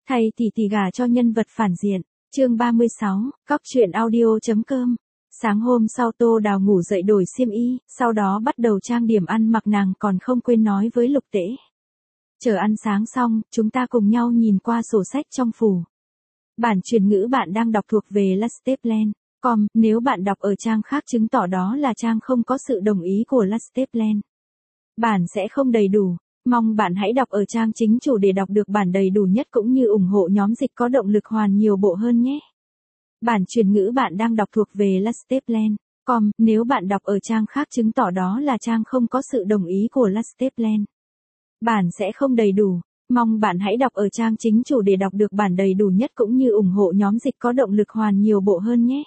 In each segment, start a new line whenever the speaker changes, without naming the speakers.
Thay tỷ tỷ gả cho nhân vật phản diện. Chương 36, Cóc truyện audio.com. Sáng hôm sau Tô Đào ngủ dậy đổi xiêm y, sau đó bắt đầu trang điểm ăn mặc, nàng còn không quên nói với Lục Tễ. Chờ ăn sáng xong, chúng ta cùng nhau nhìn qua sổ sách trong phủ. Bản truyền ngữ bạn đang đọc thuộc về Lasteplan.com, nếu bạn đọc ở trang khác chứng tỏ đó là trang không có sự đồng ý của Lasteplan. Bản sẽ không đầy đủ. Mong bạn hãy đọc ở trang chính chủ để đọc được bản đầy đủ nhất cũng như ủng hộ nhóm dịch có động lực hoàn nhiều bộ hơn nhé. Bản truyền ngữ bạn đang đọc thuộc về Lasteplan.com, nếu bạn đọc ở trang khác chứng tỏ đó là trang không có sự đồng ý của Lasteplan. Bản sẽ không đầy đủ. Mong bạn hãy đọc ở trang chính chủ để đọc được bản đầy đủ nhất cũng như ủng hộ nhóm dịch có động lực hoàn nhiều bộ hơn nhé.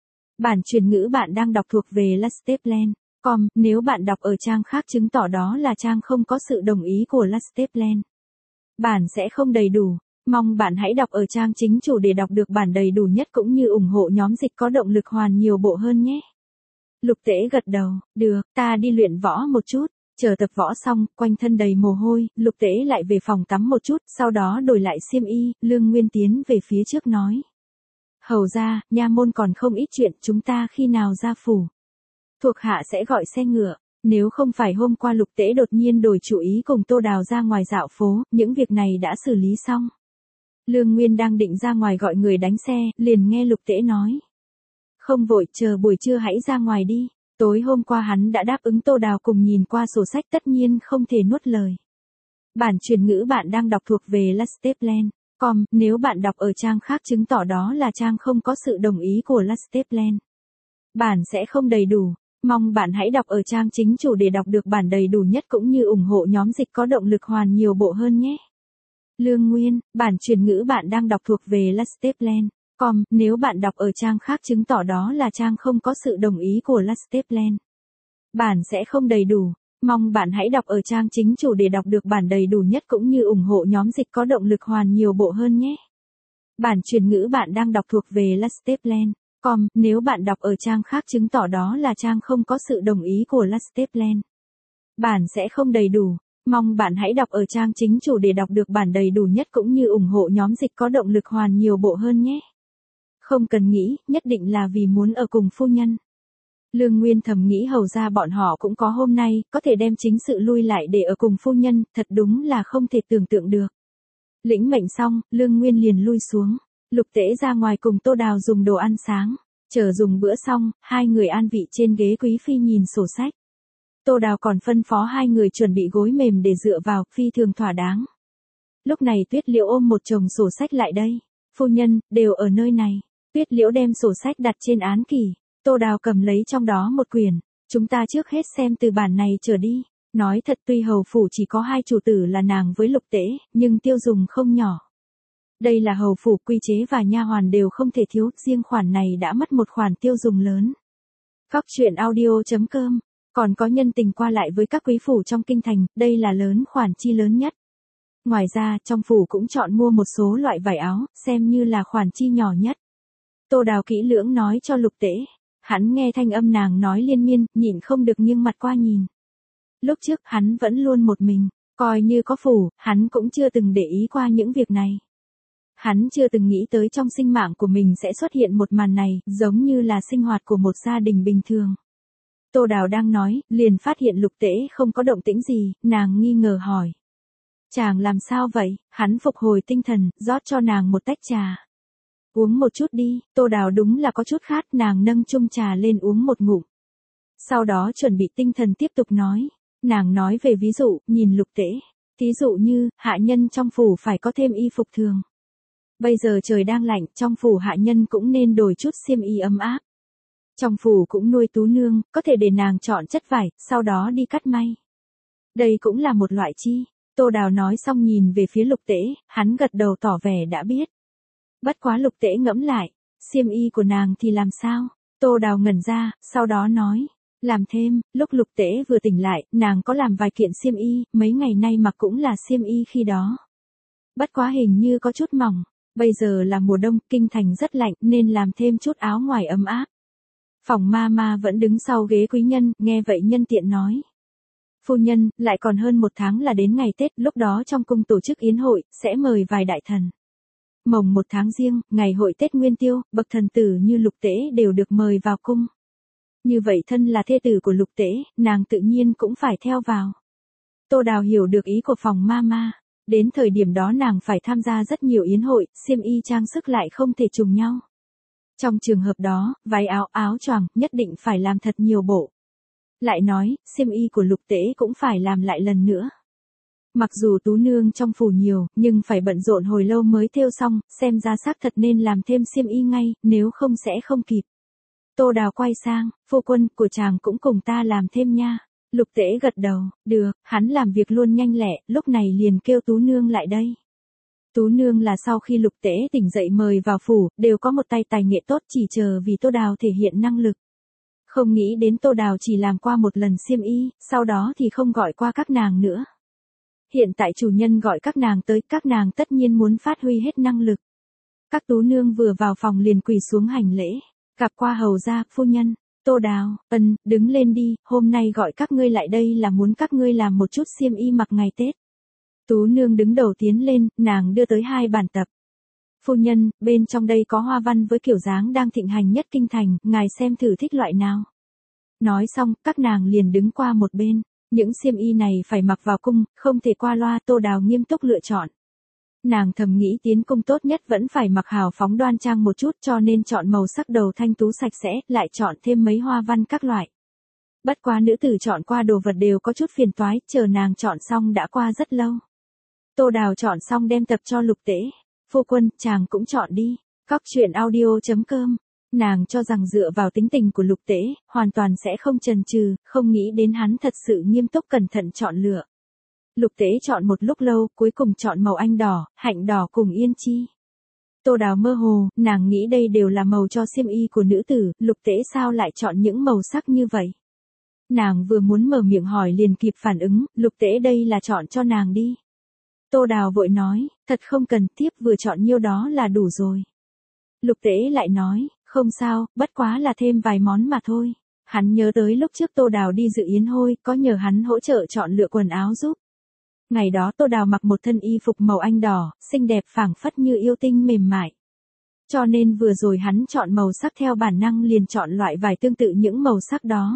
Bản truyền ngữ bạn đang đọc thuộc về Lasteplan.com, nếu bạn đọc ở trang khác chứng tỏ đó là trang không có sự đồng ý của Lasteplan. Bản sẽ không đầy đủ. Mong bạn hãy đọc ở trang chính chủ để đọc được bản đầy đủ nhất cũng như ủng hộ nhóm dịch có động lực hoàn nhiều bộ hơn nhé. Lục Tễ gật đầu, được, ta đi luyện võ một chút. Chờ tập võ xong, quanh thân đầy mồ hôi, Lục Tễ lại về phòng tắm một chút, sau đó đổi lại xiêm y, Lương Nguyên tiến về phía trước nói. Hầu ra, nha môn còn không ít chuyện, chúng ta khi nào ra phủ. Thuộc hạ sẽ gọi xe ngựa. Nếu không phải hôm qua Lục Tễ đột nhiên đổi chủ ý cùng Tô Đào ra ngoài dạo phố, những việc này đã xử lý xong. Lương Nguyên đang định ra ngoài gọi người đánh xe, liền nghe Lục Tễ nói. Không vội, chờ buổi trưa hãy ra ngoài đi. Tối hôm qua hắn đã đáp ứng Tô Đào cùng nhìn qua sổ sách, tất nhiên không thể nuốt lời. Bản truyền ngữ bạn đang đọc thuộc về Lasteplan.com, nếu bạn đọc ở trang khác chứng tỏ đó là trang không có sự đồng ý của Lasteplan. Bản sẽ không đầy đủ. Mong bạn hãy đọc ở trang chính chủ để đọc được bản đầy đủ nhất cũng như ủng hộ nhóm dịch có động lực hoàn nhiều bộ hơn nhé. Lương Nguyên, bản truyền ngữ bạn đang đọc thuộc về Lasteplan.com, nếu bạn đọc ở trang khác chứng tỏ đó là trang không có sự đồng ý của Lasteplan. Bản sẽ không đầy đủ. Mong bạn hãy đọc ở trang chính chủ để đọc được bản đầy đủ nhất cũng như ủng hộ nhóm dịch có động lực hoàn nhiều bộ hơn nhé. Bản truyền ngữ bạn đang đọc thuộc về Lasteplan.com, nếu bạn đọc ở trang khác chứng tỏ đó là trang không có sự đồng ý của Lasteplan. Bản sẽ không đầy đủ. Mong bạn hãy đọc ở trang chính chủ để đọc được bản đầy đủ nhất cũng như ủng hộ nhóm dịch có động lực hoàn nhiều bộ hơn nhé. Không cần nghĩ, nhất định là vì muốn ở cùng phu nhân. Lương Nguyên thầm nghĩ hầu ra bọn họ cũng có hôm nay, có thể đem chính sự lui lại để ở cùng phu nhân, thật đúng là không thể tưởng tượng được. Lĩnh mệnh xong, Lương Nguyên liền lui xuống. Lục Tễ ra ngoài cùng Tô Đào dùng đồ ăn sáng. Chờ dùng bữa xong, hai người an vị trên ghế quý phi nhìn sổ sách. Tô Đào còn phân phó hai người chuẩn bị gối mềm để dựa vào, phi thường thỏa đáng. Lúc này Tuyết Liễu ôm một chồng sổ sách lại đây. Phu nhân, đều ở nơi này. Tuyết Liễu đem sổ sách đặt trên án kỷ. Tô Đào cầm lấy trong đó một quyển. Chúng ta trước hết xem từ bản này trở đi. Nói thật, tuy hầu phủ chỉ có hai chủ tử là nàng với Lục Tễ, nhưng tiêu dùng không nhỏ. Đây là hầu phủ, quy chế và nha hoàn đều không thể thiếu, riêng khoản này đã mất một khoản tiêu dùng lớn. Cóc truyện audio.com, còn có nhân tình qua lại với các quý phủ trong kinh thành, đây là lớn khoản chi lớn nhất. Ngoài ra, trong phủ cũng chọn mua một số loại vải áo, xem như là khoản chi nhỏ nhất. Tô Đào kỹ lưỡng nói cho Lục Tễ. Hắn nghe thanh âm nàng nói liên miên, nhịn không được nghiêng mặt qua nhìn. Lúc trước, hắn vẫn luôn một mình, coi như có phủ, hắn cũng chưa từng để ý qua những việc này. Hắn chưa từng nghĩ tới trong sinh mạng của mình sẽ xuất hiện một màn này, giống như là sinh hoạt của một gia đình bình thường. Tô Đào đang nói, liền phát hiện Lục Tễ không có động tĩnh gì, nàng nghi ngờ hỏi. Chàng làm sao vậy? Hắn phục hồi tinh thần, rót cho nàng một tách trà. Uống một chút đi. Tô Đào đúng là có chút khát, nàng nâng chung trà lên uống một ngụm. Sau đó chuẩn bị tinh thần tiếp tục nói. Nàng nói về ví dụ, nhìn Lục Tễ. Thí dụ như, hạ nhân trong phủ phải có thêm y phục thường. Bây giờ trời đang lạnh, trong phủ hạ nhân cũng nên đổi chút xiêm y ấm áp. Trong phủ cũng nuôi tú nương, có thể để nàng chọn chất vải, sau đó đi cắt may. Đây cũng là một loại chi. Tô Đào nói xong nhìn về phía Lục Tễ, hắn gật đầu tỏ vẻ đã biết. Bất quá Lục Tễ ngẫm lại, xiêm y của nàng thì làm sao? Tô Đào ngẩn ra, sau đó nói. Làm thêm, lúc Lục Tễ vừa tỉnh lại, nàng có làm vài kiện xiêm y, mấy ngày nay mặc cũng là xiêm y khi đó. Bất quá hình như có chút mỏng, bây giờ là mùa đông, kinh thành rất lạnh nên làm thêm chút áo ngoài ấm áp. Phòng ma vẫn đứng sau ghế quý nhân, nghe vậy nhân tiện nói. Phu nhân, lại còn hơn một tháng là đến ngày Tết, lúc đó trong cung tổ chức yến hội, sẽ mời vài đại thần. Mồng 1 tháng Giêng, ngày hội Tết Nguyên Tiêu, bậc thần tử như Lục Tễ đều được mời vào cung. Như vậy thân là thê tử của Lục Tễ, nàng tự nhiên cũng phải theo vào. Tô Đào hiểu được ý của phòng mama. Đến thời điểm đó nàng phải tham gia rất nhiều yến hội, xiêm y trang sức lại không thể trùng nhau. Trong trường hợp đó, váy áo áo choàng nhất định phải làm thật nhiều bộ. Lại nói, xiêm y của Lục Tễ cũng phải làm lại lần nữa. Mặc dù tú nương trong phủ nhiều, nhưng phải bận rộn hồi lâu mới thêu xong, xem ra xác thật nên làm thêm xiêm y ngay, nếu không sẽ không kịp. Tô Đào quay sang, phu quân của chàng cũng cùng ta làm thêm nha. Lục Tễ gật đầu, được, hắn làm việc luôn nhanh lẹ, lúc này liền kêu tú nương lại đây. Tú nương là sau khi Lục Tễ tỉnh dậy mời vào phủ, đều có một tay tài nghệ tốt chỉ chờ vì Tô Đào thể hiện năng lực. Không nghĩ đến Tô Đào chỉ làm qua một lần xiêm y, sau đó thì không gọi qua các nàng nữa. Hiện tại chủ nhân gọi các nàng tới, các nàng tất nhiên muốn phát huy hết năng lực. Các tú nương vừa vào phòng liền quỳ xuống hành lễ, gặp qua hầu gia, phu nhân. Tô Đào, đứng lên đi, hôm nay gọi các ngươi lại đây là muốn các ngươi làm một chút xiêm y mặc ngày Tết. Tú nương đứng đầu tiến lên, nàng đưa tới 2 bản tập. Phu nhân, bên trong đây có hoa văn với kiểu dáng đang thịnh hành nhất kinh thành, ngài xem thử thích loại nào. Nói xong, các nàng liền đứng qua một bên. Những xiêm y này phải mặc vào cung, không thể qua loa. Tô Đào nghiêm túc lựa chọn. Nàng thầm nghĩ tiến cung tốt nhất vẫn phải mặc hào phóng đoan trang một chút, cho nên chọn màu sắc đầu thanh tú sạch sẽ, lại chọn thêm mấy hoa văn các loại. Bất quá nữ tử chọn qua đồ vật đều có chút phiền toái, chờ nàng chọn xong đã qua rất lâu. Tô Đào chọn xong đem tập cho Lục Tễ. Phu quân, chàng cũng chọn đi. Cóc truyện audio.com. Nàng cho rằng dựa vào tính tình của Lục Tễ, hoàn toàn sẽ không chần chừ, không nghĩ đến hắn thật sự nghiêm túc cẩn thận chọn lựa. Lục Tễ chọn một lúc lâu, cuối cùng chọn màu anh đỏ, hạnh đỏ cùng yên chi. Tô Đào mơ hồ, nàng nghĩ đây đều là màu cho xiêm y của nữ tử, Lục Tễ sao lại chọn những màu sắc như vậy. Nàng vừa muốn mở miệng hỏi liền kịp phản ứng, Lục Tễ đây là chọn cho nàng đi. Tô Đào vội nói, thật không cần, tiếp vừa chọn nhiêu đó là đủ rồi. Lục Tễ lại nói, không sao, bất quá là thêm vài món mà thôi. Hắn nhớ tới lúc trước Tô Đào đi dự yến hôi, có nhờ hắn hỗ trợ chọn lựa quần áo giúp. Ngày đó Tô Đào mặc một thân y phục màu anh đỏ, xinh đẹp phảng phất như yêu tinh mềm mại. Cho nên vừa rồi hắn chọn màu sắc theo bản năng liền chọn loại vải tương tự những màu sắc đó.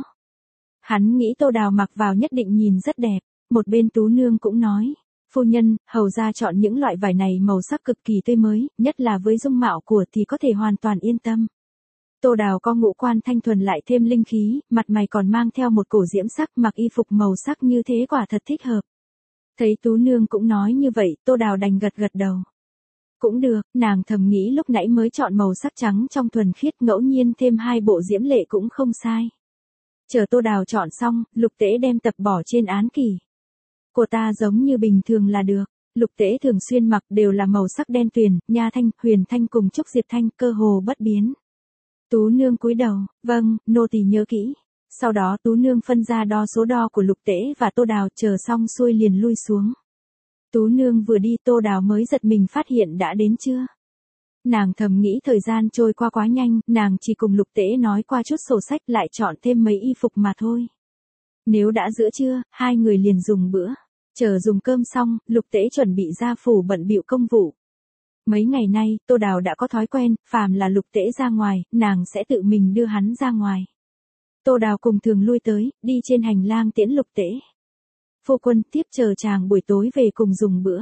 Hắn nghĩ Tô Đào mặc vào nhất định nhìn rất đẹp. Một bên tú nương cũng nói, phu nhân, hầu ra chọn những loại vải này màu sắc cực kỳ tươi mới, nhất là với dung mạo của thì có thể hoàn toàn yên tâm. Tô Đào có ngũ quan thanh thuần lại thêm linh khí, mặt mày còn mang theo một cổ diễm sắc, mặc y phục màu sắc như thế quả thật thích hợp. Thấy tú nương cũng nói như vậy, Tô Đào đành gật gật đầu. Cũng được, nàng thầm nghĩ lúc nãy mới chọn màu sắc trắng trong thuần khiết, ngẫu nhiên thêm 2 bộ diễm lệ cũng không sai. Chờ Tô Đào chọn xong, Lục Tễ đem tập bỏ trên án kỷ. Của ta giống như bình thường là được. Lục Tễ thường xuyên mặc đều là màu sắc đen tuyền, Nha Thanh, Huyền Thanh cùng Trúc Diệp Thanh, cơ hồ bất biến. Tú nương cúi đầu, vâng, nô tỳ nhớ kỹ. Sau đó tú nương phân ra đo số đo của Lục Tễ và Tô Đào, chờ xong xuôi liền lui xuống. Tú nương vừa đi Tô Đào mới giật mình phát hiện đã đến trưa. Nàng thầm nghĩ thời gian trôi qua quá nhanh, nàng chỉ cùng Lục Tễ nói qua chút sổ sách lại chọn thêm mấy y phục mà thôi. Nếu đã giữa trưa, 2 người liền dùng bữa. Chờ dùng cơm xong, Lục Tễ chuẩn bị ra phủ bận bịu công vụ. Mấy ngày nay, Tô Đào đã có thói quen, phàm là Lục Tễ ra ngoài, nàng sẽ tự mình đưa hắn ra ngoài. Tô Đào cùng thường lui tới, đi trên hành lang tiễn Lục Tễ. Phu quân, tiếp chờ chàng buổi tối về cùng dùng bữa.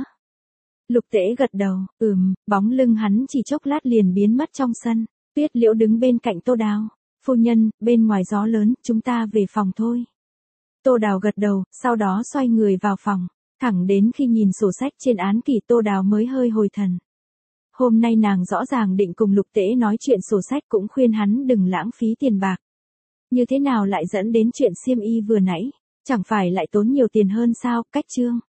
Lục Tễ gật đầu, bóng lưng hắn chỉ chốc lát liền biến mất trong sân. Tuyết Liễu đứng bên cạnh Tô Đào. Phu nhân, bên ngoài gió lớn, chúng ta về phòng thôi. Tô Đào gật đầu, sau đó xoay người vào phòng. Thẳng đến khi nhìn sổ sách trên án kỷ Tô Đào mới hơi hồi thần. Hôm nay nàng rõ ràng định cùng Lục Tễ nói chuyện sổ sách cũng khuyên hắn đừng lãng phí tiền bạc. Như thế nào lại dẫn đến chuyện xiêm y vừa nãy, chẳng phải lại tốn nhiều tiền hơn sao, cách chương.